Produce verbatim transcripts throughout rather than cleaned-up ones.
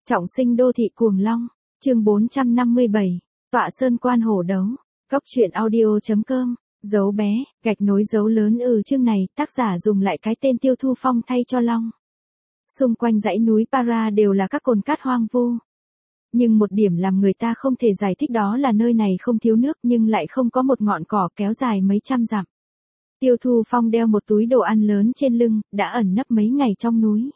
Trọng sinh đô thị cuồng long, chương bốn trăm năm mươi bảy, tọa sơn quan hổ đấu, góc truyện audio.com, dấu bé, gạch nối dấu lớn ừ chương này tác giả dùng lại cái tên Tiêu Thu Phong thay cho long. Xung quanh dãy núi Para đều là các cồn cát hoang vu. Nhưng một điểm làm người ta không thể giải thích đó là nơi này không thiếu nước nhưng lại không có một ngọn cỏ kéo dài mấy trăm dặm. Tiêu Thu Phong đeo một túi đồ ăn lớn trên lưng, đã ẩn nấp mấy ngày trong núi.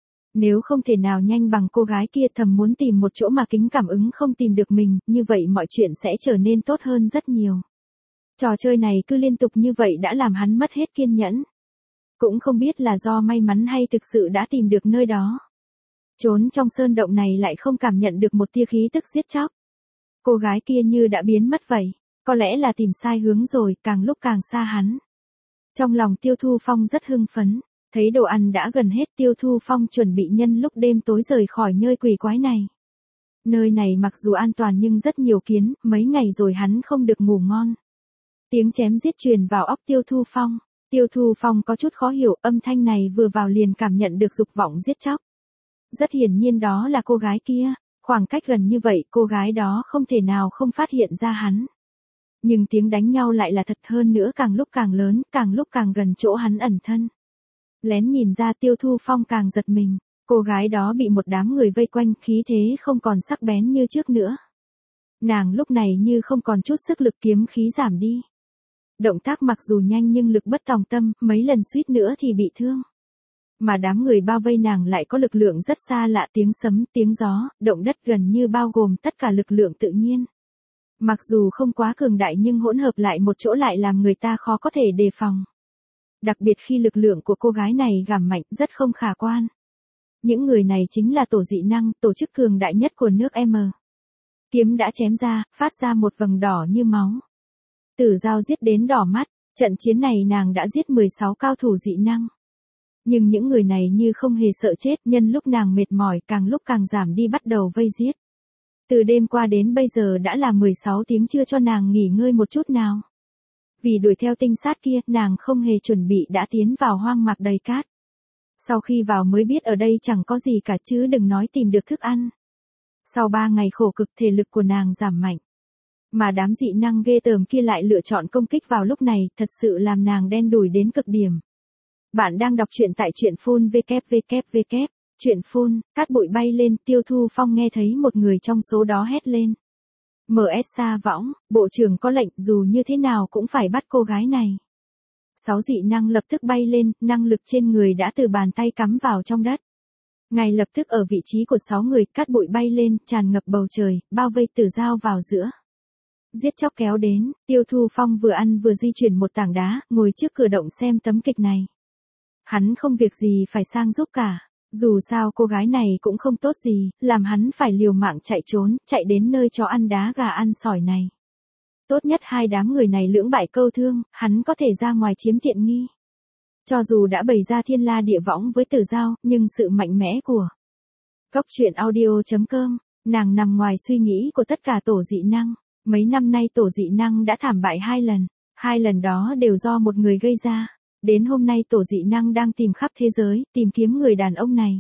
Nếu không thể nào nhanh bằng cô gái kia thầm muốn tìm một chỗ mà kính cảm ứng không tìm được mình, như vậy mọi chuyện sẽ trở nên tốt hơn rất nhiều. Trò chơi này cứ liên tục như vậy đã làm hắn mất hết kiên nhẫn. Cũng không biết là do may mắn hay thực sự đã tìm được nơi đó. Trốn trong sơn động này lại không cảm nhận được một tia khí tức giết chóc. Cô gái kia như đã biến mất vậy, có lẽ là tìm sai hướng rồi, càng lúc càng xa hắn. Trong lòng Tiêu Thu Phong rất hưng phấn. Thấy đồ ăn đã gần hết, Tiêu Thu Phong chuẩn bị nhân lúc đêm tối rời khỏi nơi quỷ quái này. Nơi này mặc dù an toàn nhưng rất nhiều kiến, mấy ngày rồi hắn không được ngủ ngon. Tiếng chém giết truyền vào óc Tiêu Thu Phong. Tiêu Thu Phong có chút khó hiểu, âm thanh này vừa vào liền cảm nhận được dục vọng giết chóc. Rất hiển nhiên đó là cô gái kia, khoảng cách gần như vậy cô gái đó không thể nào không phát hiện ra hắn. Nhưng tiếng đánh nhau lại là thật, hơn nữa càng lúc càng lớn, càng lúc càng gần chỗ hắn ẩn thân. Lén nhìn ra Tiêu Thu Phong càng giật mình, cô gái đó bị một đám người vây quanh, khí thế không còn sắc bén như trước nữa. Nàng lúc này như không còn chút sức lực, kiếm khí giảm đi. Động tác mặc dù nhanh nhưng lực bất tòng tâm, mấy lần suýt nữa thì bị thương. Mà đám người bao vây nàng lại có lực lượng rất xa lạ, tiếng sấm, tiếng gió, động đất gần như bao gồm tất cả lực lượng tự nhiên. Mặc dù không quá cường đại nhưng hỗn hợp lại một chỗ lại làm người ta khó có thể đề phòng. Đặc biệt khi lực lượng của cô gái này gảm mạnh, rất không khả quan. Những người này chính là tổ dị năng, tổ chức cường đại nhất của nước M. Kiếm đã chém ra, phát ra một vầng đỏ như máu. Tử Giao giết đến đỏ mắt, trận chiến này nàng đã giết mười sáu cao thủ dị năng. Nhưng những người này như không hề sợ chết, nhân lúc nàng mệt mỏi càng lúc càng giảm đi bắt đầu vây giết. Từ đêm qua đến bây giờ đã là mười sáu tiếng chưa cho nàng nghỉ ngơi một chút nào. Vì đuổi theo tinh sát kia, nàng không hề chuẩn bị đã tiến vào hoang mạc đầy cát. Sau khi vào mới biết ở đây chẳng có gì cả chứ đừng nói tìm được thức ăn. Sau ba ngày khổ cực, thể lực của nàng giảm mạnh. Mà đám dị năng ghê tởm kia lại lựa chọn công kích vào lúc này, thật sự làm nàng đen đủi đến cực điểm. Bạn đang đọc truyện tại truyện phun vê vê vê, truyện phun, cát bụi bay lên, Tiêu Thu Phong nghe thấy một người trong số đó hét lên. em ét Sa Võng, bộ trưởng có lệnh dù như thế nào cũng phải bắt cô gái này. Sáu dị năng lập tức bay lên, năng lực trên người đã từ bàn tay cắm vào trong đất. Ngay lập tức ở vị trí của sáu người, cát bụi bay lên, tràn ngập bầu trời, bao vây Tử Giao vào giữa. Giết chóc kéo đến, Tiêu Thu Phong vừa ăn vừa di chuyển một tảng đá, ngồi trước cửa động xem tấm kịch này. Hắn không việc gì phải sang giúp cả. Dù sao cô gái này cũng không tốt gì, làm hắn phải liều mạng chạy trốn, chạy đến nơi chó ăn đá gà ăn sỏi này. Tốt nhất hai đám người này lưỡng bại câu thương, hắn có thể ra ngoài chiếm tiện nghi. Cho dù đã bày ra thiên la địa võng với Tử Giao, nhưng sự mạnh mẽ của góc truyện audio.com, nàng nằm ngoài suy nghĩ của tất cả tổ dị năng. Mấy năm nay tổ dị năng đã thảm bại hai lần, hai lần đó đều do một người gây ra. Đến hôm nay tổ dị năng đang tìm khắp thế giới, tìm kiếm người đàn ông này.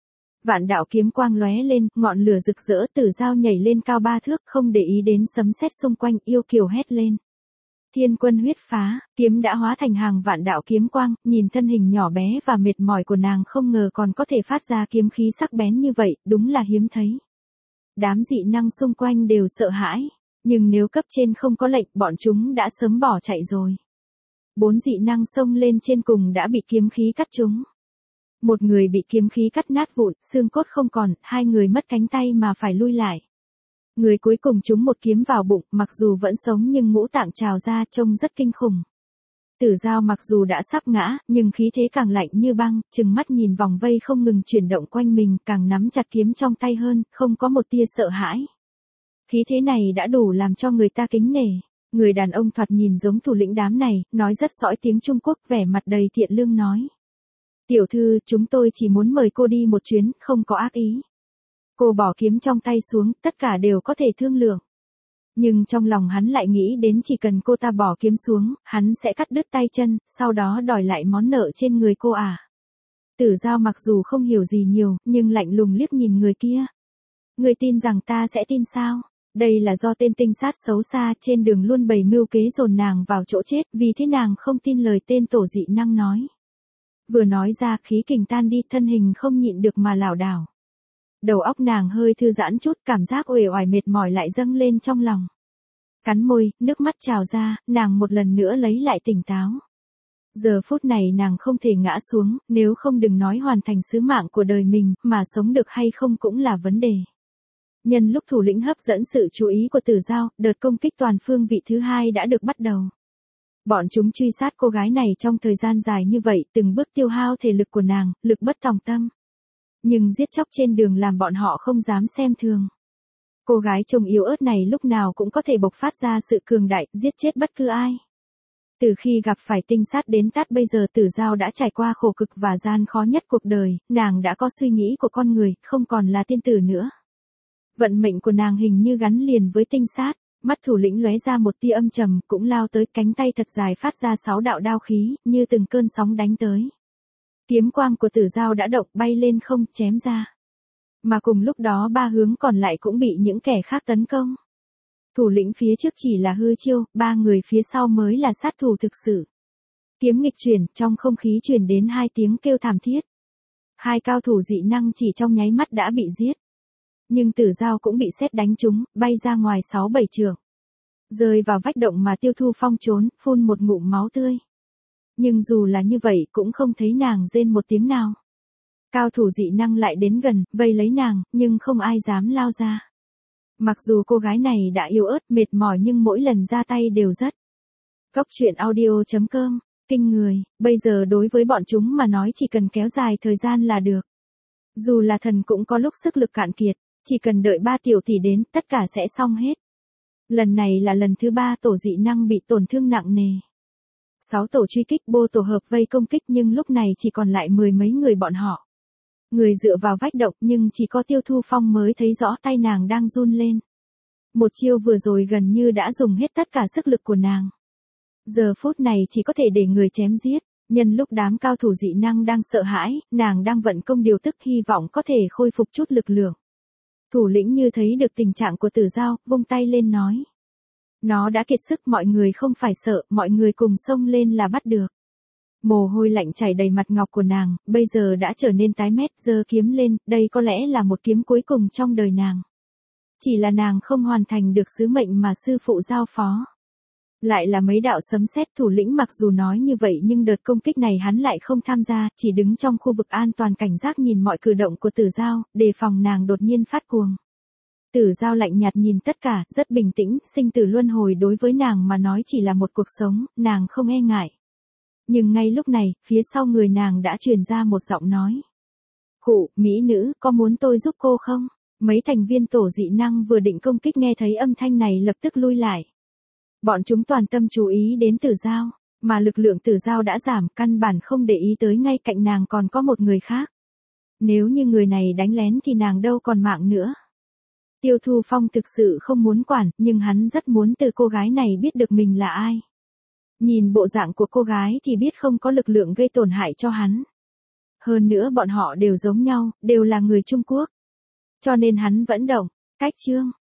Vạn đạo kiếm quang lóe lên, ngọn lửa rực rỡ, Tử Giao nhảy lên cao ba thước, không để ý đến sấm sét xung quanh, yêu kiều hét lên. Thiên quân huyết phá, kiếm đã hóa thành hàng vạn đạo kiếm quang, nhìn thân hình nhỏ bé và mệt mỏi của nàng không ngờ còn có thể phát ra kiếm khí sắc bén như vậy, đúng là hiếm thấy. Đám dị năng xung quanh đều sợ hãi, nhưng nếu cấp trên không có lệnh, bọn chúng đã sớm bỏ chạy rồi. Bốn dị năng xông lên trên cùng đã bị kiếm khí cắt trúng. Một người bị kiếm khí cắt nát vụn, xương cốt không còn, hai người mất cánh tay mà phải lui lại. Người cuối cùng trúng một kiếm vào bụng, mặc dù vẫn sống nhưng ngũ tạng trào ra trông rất kinh khủng. Tử Giao mặc dù đã sắp ngã, nhưng khí thế càng lạnh như băng, trừng mắt nhìn vòng vây không ngừng chuyển động quanh mình, càng nắm chặt kiếm trong tay hơn, không có một tia sợ hãi. Khí thế này đã đủ làm cho người ta kính nể. Người đàn ông thoạt nhìn giống thủ lĩnh đám này, nói rất sõi tiếng Trung Quốc, vẻ mặt đầy thiện lương nói. Tiểu thư, chúng tôi chỉ muốn mời cô đi một chuyến, không có ác ý. Cô bỏ kiếm trong tay xuống, tất cả đều có thể thương lượng. Nhưng trong lòng hắn lại nghĩ đến chỉ cần cô ta bỏ kiếm xuống, hắn sẽ cắt đứt tay chân, sau đó đòi lại món nợ trên người cô à. Tử Giao mặc dù không hiểu gì nhiều, nhưng lạnh lùng liếc nhìn người kia. Ngươi tin rằng ta sẽ tin sao? Đây là do tên tinh sát xấu xa trên đường luôn bày mưu kế dồn nàng vào chỗ chết, vì thế nàng không tin lời tên tổ dị năng nói. Vừa nói ra khí kình tan đi, thân hình không nhịn được mà lảo đảo. Đầu óc nàng hơi thư giãn chút, cảm giác uể oải mệt mỏi lại dâng lên trong lòng. Cắn môi, nước mắt trào ra, nàng một lần nữa lấy lại tỉnh táo. Giờ phút này nàng không thể ngã xuống, nếu không đừng nói hoàn thành sứ mạng của đời mình, mà sống được hay không cũng là vấn đề. Nhân lúc thủ lĩnh hấp dẫn sự chú ý của Tử Giao, đợt công kích toàn phương vị thứ hai đã được bắt đầu. Bọn chúng truy sát cô gái này trong thời gian dài như vậy, từng bước tiêu hao thể lực của nàng, lực bất tòng tâm. Nhưng giết chóc trên đường làm bọn họ không dám xem thường. Cô gái trông yếu ớt này lúc nào cũng có thể bộc phát ra sự cường đại, giết chết bất cứ ai. Từ khi gặp phải tinh sát đến tát bây giờ Tử Giao đã trải qua khổ cực và gian khó nhất cuộc đời, nàng đã có suy nghĩ của con người, không còn là tiên tử nữa. Vận mệnh của nàng hình như gắn liền với tinh sát, mắt thủ lĩnh lóe ra một tia âm trầm, cũng lao tới, cánh tay thật dài phát ra sáu đạo đao khí, như từng cơn sóng đánh tới. Kiếm quang của Tử Giao đã động bay lên không, chém ra. Mà cùng lúc đó ba hướng còn lại cũng bị những kẻ khác tấn công. Thủ lĩnh phía trước chỉ là hư chiêu, ba người phía sau mới là sát thủ thực sự. Kiếm nghịch chuyển, trong không khí truyền đến hai tiếng kêu thảm thiết. Hai cao thủ dị năng chỉ trong nháy mắt đã bị giết. Nhưng Tử Giao cũng bị sét đánh trúng, bay ra ngoài sáu bảy trượng. Rơi vào vách động mà Tiêu Thu Phong trốn, phun một ngụm máu tươi. Nhưng dù là như vậy cũng không thấy nàng rên một tiếng nào. Cao thủ dị năng lại đến gần, vây lấy nàng, nhưng không ai dám lao ra. Mặc dù cô gái này đã yếu ớt, mệt mỏi nhưng mỗi lần ra tay đều rất. Góc truyện audio chấm com, kinh người, bây giờ đối với bọn chúng mà nói chỉ cần kéo dài thời gian là được. Dù là thần cũng có lúc sức lực cạn kiệt, chỉ cần đợi ba tiểu tỷ đến, tất cả sẽ xong hết. Lần này là lần thứ ba tổ dị năng bị tổn thương nặng nề. Sáu tổ truy kích bô tổ hợp vây công kích nhưng lúc này chỉ còn lại mười mấy người bọn họ. Người dựa vào vách động nhưng chỉ có Tiêu Thu Phong mới thấy rõ tay nàng đang run lên. Một chiêu vừa rồi gần như đã dùng hết tất cả sức lực của nàng. Giờ phút này chỉ có thể để người chém giết, nhân lúc đám cao thủ dị năng đang sợ hãi, nàng đang vận công điều tức hy vọng có thể khôi phục chút lực lượng. Thủ lĩnh như thấy được tình trạng của Tử Giao, vung tay lên nói. Nó đã kiệt sức, mọi người không phải sợ, mọi người cùng xông lên là bắt được. Mồ hôi lạnh chảy đầy mặt ngọc của nàng, bây giờ đã trở nên tái mét, giơ kiếm lên, đây có lẽ là một kiếm cuối cùng trong đời nàng. Chỉ là nàng không hoàn thành được sứ mệnh mà sư phụ giao phó. Lại là mấy đạo sấm sét, thủ lĩnh mặc dù nói như vậy nhưng đợt công kích này hắn lại không tham gia, chỉ đứng trong khu vực an toàn cảnh giác nhìn mọi cử động của Tử Giao, đề phòng nàng đột nhiên phát cuồng. Tử Giao lạnh nhạt nhìn tất cả, rất bình tĩnh, sinh tử luân hồi đối với nàng mà nói chỉ là một cuộc sống, nàng không e ngại. Nhưng ngay lúc này, phía sau người nàng đã truyền ra một giọng nói. Khụ, mỹ nữ, có muốn tôi giúp cô không? Mấy thành viên tổ dị năng vừa định công kích nghe thấy âm thanh này lập tức lui lại. Bọn chúng toàn tâm chú ý đến Tử Giao, mà lực lượng Tử Giao đã giảm, căn bản không để ý tới ngay cạnh nàng còn có một người khác. Nếu như người này đánh lén thì nàng đâu còn mạng nữa. Tiêu Thu Phong thực sự không muốn quản, nhưng hắn rất muốn từ cô gái này biết được mình là ai. Nhìn bộ dạng của cô gái thì biết không có lực lượng gây tổn hại cho hắn. Hơn nữa bọn họ đều giống nhau, đều là người Trung Quốc. Cho nên hắn vẫn động, cách chương.